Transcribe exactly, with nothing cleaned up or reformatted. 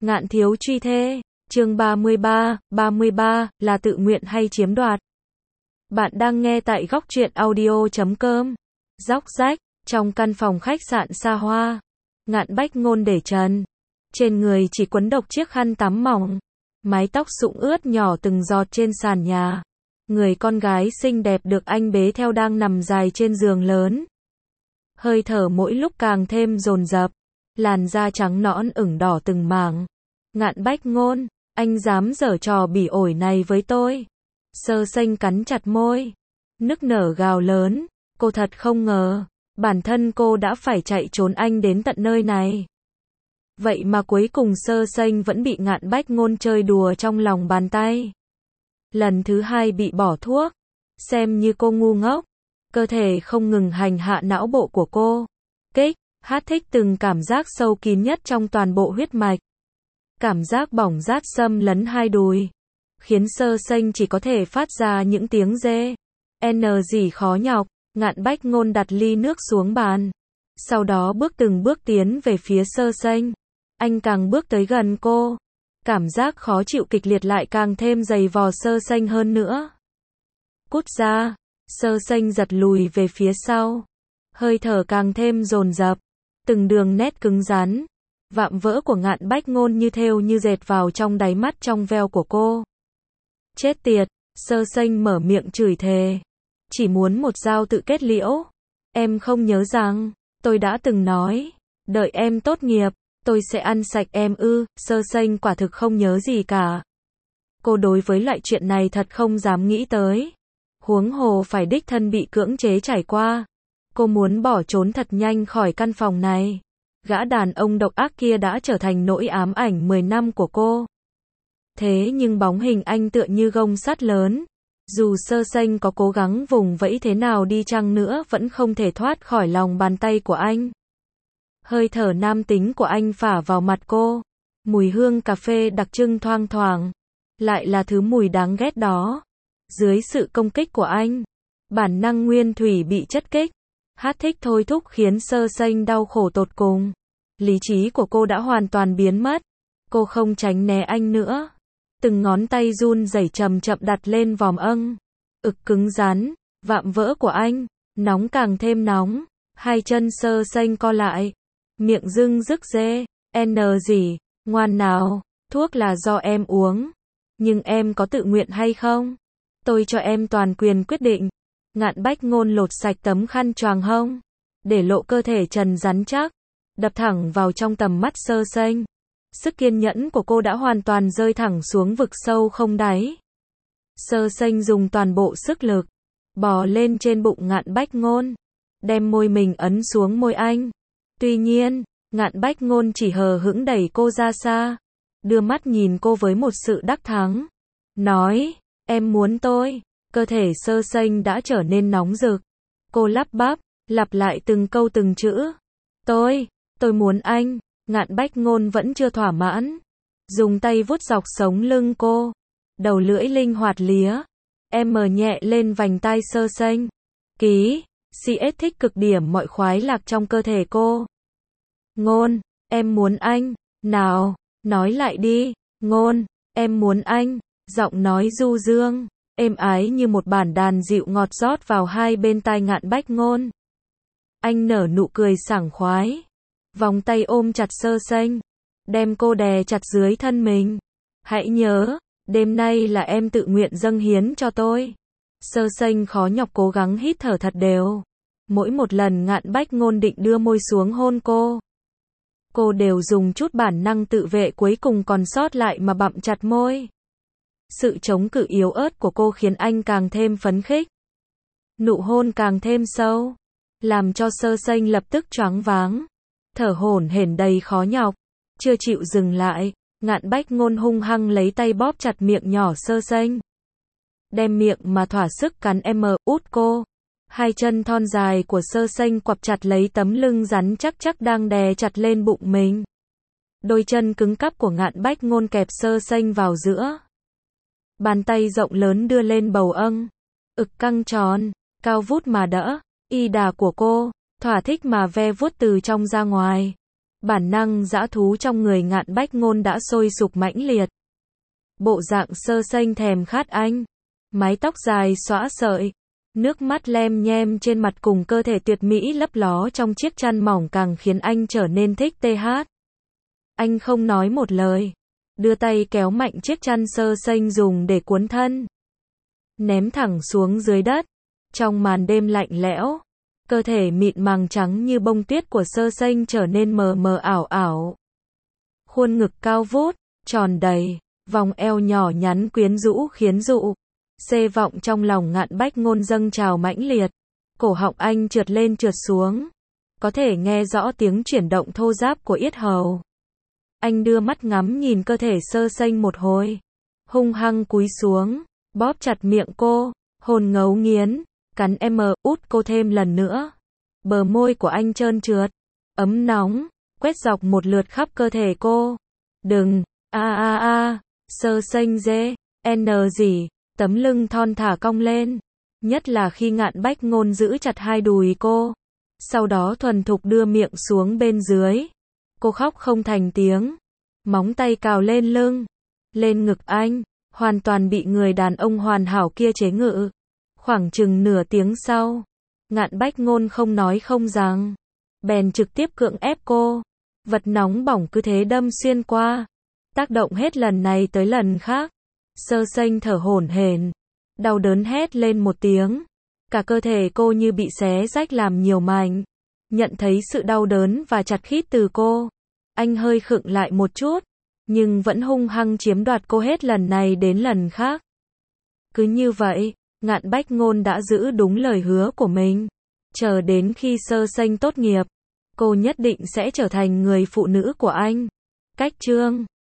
Ngạn thiếu truy thê, chương ba mươi ba, ba mươi ba, là tự nguyện hay chiếm đoạt? Bạn đang nghe tại góc truyện audio chấm com. Róc rách, trong căn phòng khách sạn xa hoa, Ngạn Bách Ngôn để trần. Trên người chỉ quấn độc chiếc khăn tắm mỏng, mái tóc sụng ướt nhỏ từng giọt trên sàn nhà. Người con gái xinh đẹp được anh bế theo đang nằm dài trên giường lớn. Hơi thở mỗi lúc càng thêm dồn dập, làn da trắng nõn ửng đỏ từng mảng. Ngạn Bách Ngôn, anh dám giở trò bỉ ổi này với tôi? Sơ Sênh cắn chặt môi, nức nở gào lớn, cô thật không ngờ, bản thân cô đã phải chạy trốn anh đến tận nơi này. Vậy mà cuối cùng Sơ Sênh vẫn bị Ngạn Bách Ngôn chơi đùa trong lòng bàn tay. Lần thứ hai bị bỏ thuốc, xem như cô ngu ngốc, cơ thể không ngừng hành hạ não bộ của cô. Kích, hát thích từng cảm giác sâu kín nhất trong toàn bộ huyết mạch. Cảm giác bỏng rát xâm lấn hai đùi, khiến Sơ Sênh chỉ có thể phát ra những tiếng rê. N gì khó nhọc, Ngạn Bách Ngôn đặt ly nước xuống bàn. Sau đó bước từng bước tiến về phía Sơ Sênh. Anh càng bước tới gần cô, cảm giác khó chịu kịch liệt lại càng thêm dày vò Sơ Sênh hơn nữa. Cút ra, Sơ Sênh giật lùi về phía sau. Hơi thở càng thêm dồn dập, từng đường nét cứng rắn, vạm vỡ của Ngạn Bách Ngôn như thêu như dệt vào trong đáy mắt trong veo của cô. Chết tiệt, Sơ Sênh mở miệng chửi thề. Chỉ muốn một dao tự kết liễu. Em không nhớ rằng, tôi đã từng nói, đợi em tốt nghiệp, tôi sẽ ăn sạch em ư? Sơ Sênh quả thực không nhớ gì cả. Cô đối với loại chuyện này thật không dám nghĩ tới. Huống hồ phải đích thân bị cưỡng chế trải qua. Cô muốn bỏ trốn thật nhanh khỏi căn phòng này. Gã đàn ông độc ác kia đã trở thành nỗi ám ảnh mười năm của cô. Thế nhưng bóng hình anh tựa như gông sắt lớn. Dù Sơ Sênh có cố gắng vùng vẫy thế nào đi chăng nữa vẫn không thể thoát khỏi lòng bàn tay của anh. Hơi thở nam tính của anh phả vào mặt cô. Mùi hương cà phê đặc trưng thoang thoảng. Lại là thứ mùi đáng ghét đó. Dưới sự công kích của anh, bản năng nguyên thủy bị chất kích. Hát thích thôi thúc khiến Sơ Sênh đau khổ tột cùng. Lý trí của cô đã hoàn toàn biến mất. Cô không tránh né anh nữa. Từng ngón tay run rẩy chậm chậm đặt lên vòm âng. Ực cứng rắn, vạm vỡ của anh, nóng càng thêm nóng. Hai chân Sơ Sênh co lại, miệng dưng rức rê. N gì, ngoan nào, thuốc là do em uống. Nhưng em có tự nguyện hay không? Tôi cho em toàn quyền quyết định. Ngạn Bách Ngôn lột sạch tấm khăn choàng hông, để lộ cơ thể trần rắn chắc, đập thẳng vào trong tầm mắt Sơ Sênh. Sức kiên nhẫn của cô đã hoàn toàn rơi thẳng xuống vực sâu không đáy. Sơ Sênh dùng toàn bộ sức lực, bò lên trên bụng Ngạn Bách Ngôn, đem môi mình ấn xuống môi anh. Tuy nhiên, Ngạn Bách Ngôn chỉ hờ hững đẩy cô ra xa, đưa mắt nhìn cô với một sự đắc thắng. Nói, em muốn tôi. Cơ thể Sơ Sênh đã trở nên nóng rực. Cô lắp bắp, lặp lại từng câu từng chữ. Tôi, tôi muốn anh. Ngạn Bách Ngôn vẫn chưa thỏa mãn. Dùng tay vuốt dọc sống lưng cô. Đầu lưỡi linh hoạt lía. Em mờ nhẹ lên vành tai Sơ Sênh. Ký, xê ét thích cực điểm mọi khoái lạc trong cơ thể cô. Ngôn, em muốn anh. Nào, nói lại đi. Ngôn, em muốn anh. Giọng nói du dương, êm ái như một bản đàn dịu ngọt rót vào hai bên tai Ngạn Bách Ngôn. Anh nở nụ cười sảng khoái, vòng tay ôm chặt Sơ Sênh, đem cô đè chặt dưới thân mình. Hãy nhớ, đêm nay là em tự nguyện dâng hiến cho tôi. Sơ Sênh khó nhọc cố gắng hít thở thật đều. Mỗi một lần Ngạn Bách Ngôn định đưa môi xuống hôn cô, cô đều dùng chút bản năng tự vệ cuối cùng còn sót lại mà bặm chặt môi. Sự chống cự yếu ớt của cô khiến anh càng thêm phấn khích. Nụ hôn càng thêm sâu, làm cho Sơ Sênh lập tức choáng váng, thở hổn hển đầy khó nhọc. Chưa chịu dừng lại, Ngạn Bách Ngôn hung hăng lấy tay bóp chặt miệng nhỏ Sơ Sênh, đem miệng mà thỏa sức cắn em út cô. Hai chân thon dài của Sơ Sênh quặp chặt lấy tấm lưng rắn chắc chắc đang đè chặt lên bụng mình. Đôi chân cứng cáp của Ngạn Bách Ngôn kẹp Sơ Sênh vào giữa. Bàn tay rộng lớn đưa lên bầu âng, ực căng tròn, cao vút mà đỡ, y đà của cô, thỏa thích mà ve vuốt từ trong ra ngoài. Bản năng dã thú trong người Ngạn Bách Ngôn đã sôi sục mãnh liệt. Bộ dạng xơ xênh thèm khát anh. Mái tóc dài xõa sợi. Nước mắt lem nhem trên mặt cùng cơ thể tuyệt mỹ lấp ló trong chiếc chăn mỏng càng khiến anh trở nên thích tê hát. Anh không nói một lời. Đưa tay kéo mạnh chiếc chăn xơ xênh dùng để cuốn thân. Ném thẳng xuống dưới đất. Trong màn đêm lạnh lẽo, cơ thể mịn màng trắng như bông tuyết của xơ xênh trở nên mờ mờ ảo ảo. Khuôn ngực cao vút, tròn đầy, vòng eo nhỏ nhắn quyến rũ khiến dụ. Xê vọng trong lòng Ngạn Bách Ngôn dâng trào mãnh liệt. Cổ họng anh trượt lên trượt xuống. Có thể nghe rõ tiếng chuyển động thô ráp của yết hầu. Anh đưa mắt ngắm nhìn cơ thể xơ xênh một hồi. Hung hăng cúi xuống, bóp chặt miệng cô, hồn ngấu nghiến, cắn em út cô thêm lần nữa. Bờ môi của anh trơn trượt, ấm nóng, quét dọc một lượt khắp cơ thể cô. Đừng, a a a, xơ xênh dê, n gì, tấm lưng thon thả cong lên. Nhất là khi Ngạn Bách Ngôn giữ chặt hai đùi cô. Sau đó thuần thục đưa miệng xuống bên dưới. Cô khóc không thành tiếng. Móng tay cào lên lưng, lên ngực anh, hoàn toàn bị người đàn ông hoàn hảo kia chế ngự. Khoảng chừng nửa tiếng sau, Ngạn Bách Ngôn không nói không rằng, bèn trực tiếp cưỡng ép cô. Vật nóng bỏng cứ thế đâm xuyên qua, tác động hết lần này tới lần khác. Xơ xênh thở hổn hển, đau đớn hét lên một tiếng. Cả cơ thể cô như bị xé rách làm nhiều mảnh. Nhận thấy sự đau đớn và chặt khít từ cô, anh hơi khựng lại một chút, nhưng vẫn hung hăng chiếm đoạt cô hết lần này đến lần khác. Cứ như vậy, Ngạn Bách Ngôn đã giữ đúng lời hứa của mình. Chờ đến khi xơ xênh tốt nghiệp, cô nhất định sẽ trở thành người phụ nữ của anh. Cách chương